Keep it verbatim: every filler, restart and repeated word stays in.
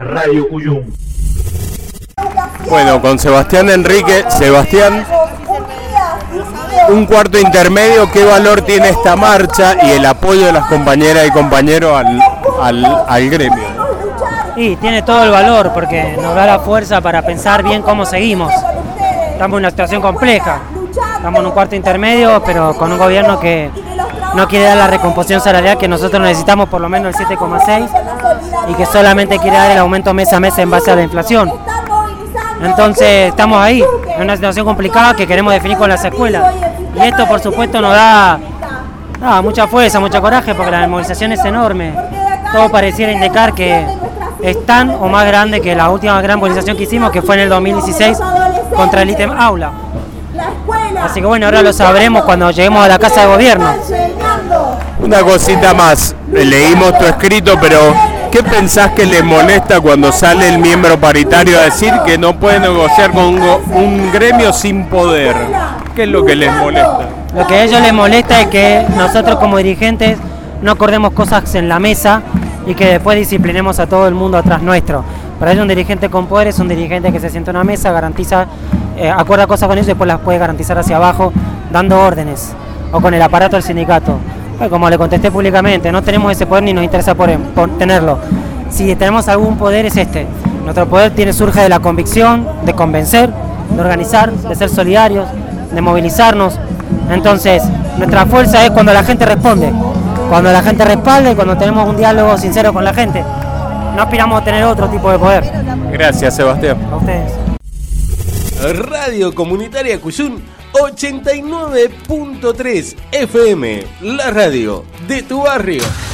Radio Cuyum. Bueno, con Sebastián Enrique. Sebastián, un cuarto intermedio, ¿qué valor tiene esta marcha y el apoyo de las compañeras y compañeros al, al, al gremio? Y tiene todo el valor porque nos da la fuerza para pensar bien cómo seguimos. Estamos en una situación compleja, estamos en un cuarto intermedio, pero con un gobierno que no quiere dar la recomposición salarial que nosotros necesitamos, por lo menos el siete coma seis, y que solamente quiere dar el aumento mes a mes en base a la inflación. Entonces estamos ahí, en una situación complicada que queremos definir con las escuelas. Y esto por supuesto nos da no, mucha fuerza, mucho coraje, porque la movilización es enorme. Todo pareciera indicar que es tan o más grande que la última gran movilización que hicimos, que fue en el dos mil dieciséis contra el ítem aula. Así que bueno, ahora lo sabremos cuando lleguemos a la Casa de Gobierno. Una cosita más, leímos tu escrito, pero ¿qué pensás que les molesta cuando sale el miembro paritario a decir que no puede negociar con un, un gremio sin poder? ¿Qué es lo que les molesta? Lo que a ellos les molesta es que nosotros como dirigentes no acordemos cosas en la mesa y que después disciplinemos a todo el mundo atrás nuestro. Para ellos un dirigente con poder es un dirigente que se sienta en una mesa, garantiza, eh, acuerda cosas con ellos y después las puede garantizar hacia abajo dando órdenes o con el aparato del sindicato. Como le contesté públicamente, no tenemos ese poder ni nos interesa por, por tenerlo. Si tenemos algún poder es este. Nuestro poder tiene, surge de la convicción, de convencer, de organizar, de ser solidarios, de movilizarnos. Entonces, nuestra fuerza es cuando la gente responde, cuando la gente respalda y cuando tenemos un diálogo sincero con la gente. No aspiramos a tener otro tipo de poder. Gracias, Sebastián. A ustedes. Radio Comunitaria Cuyum ochenta y nueve punto tres F M, la radio de tu barrio.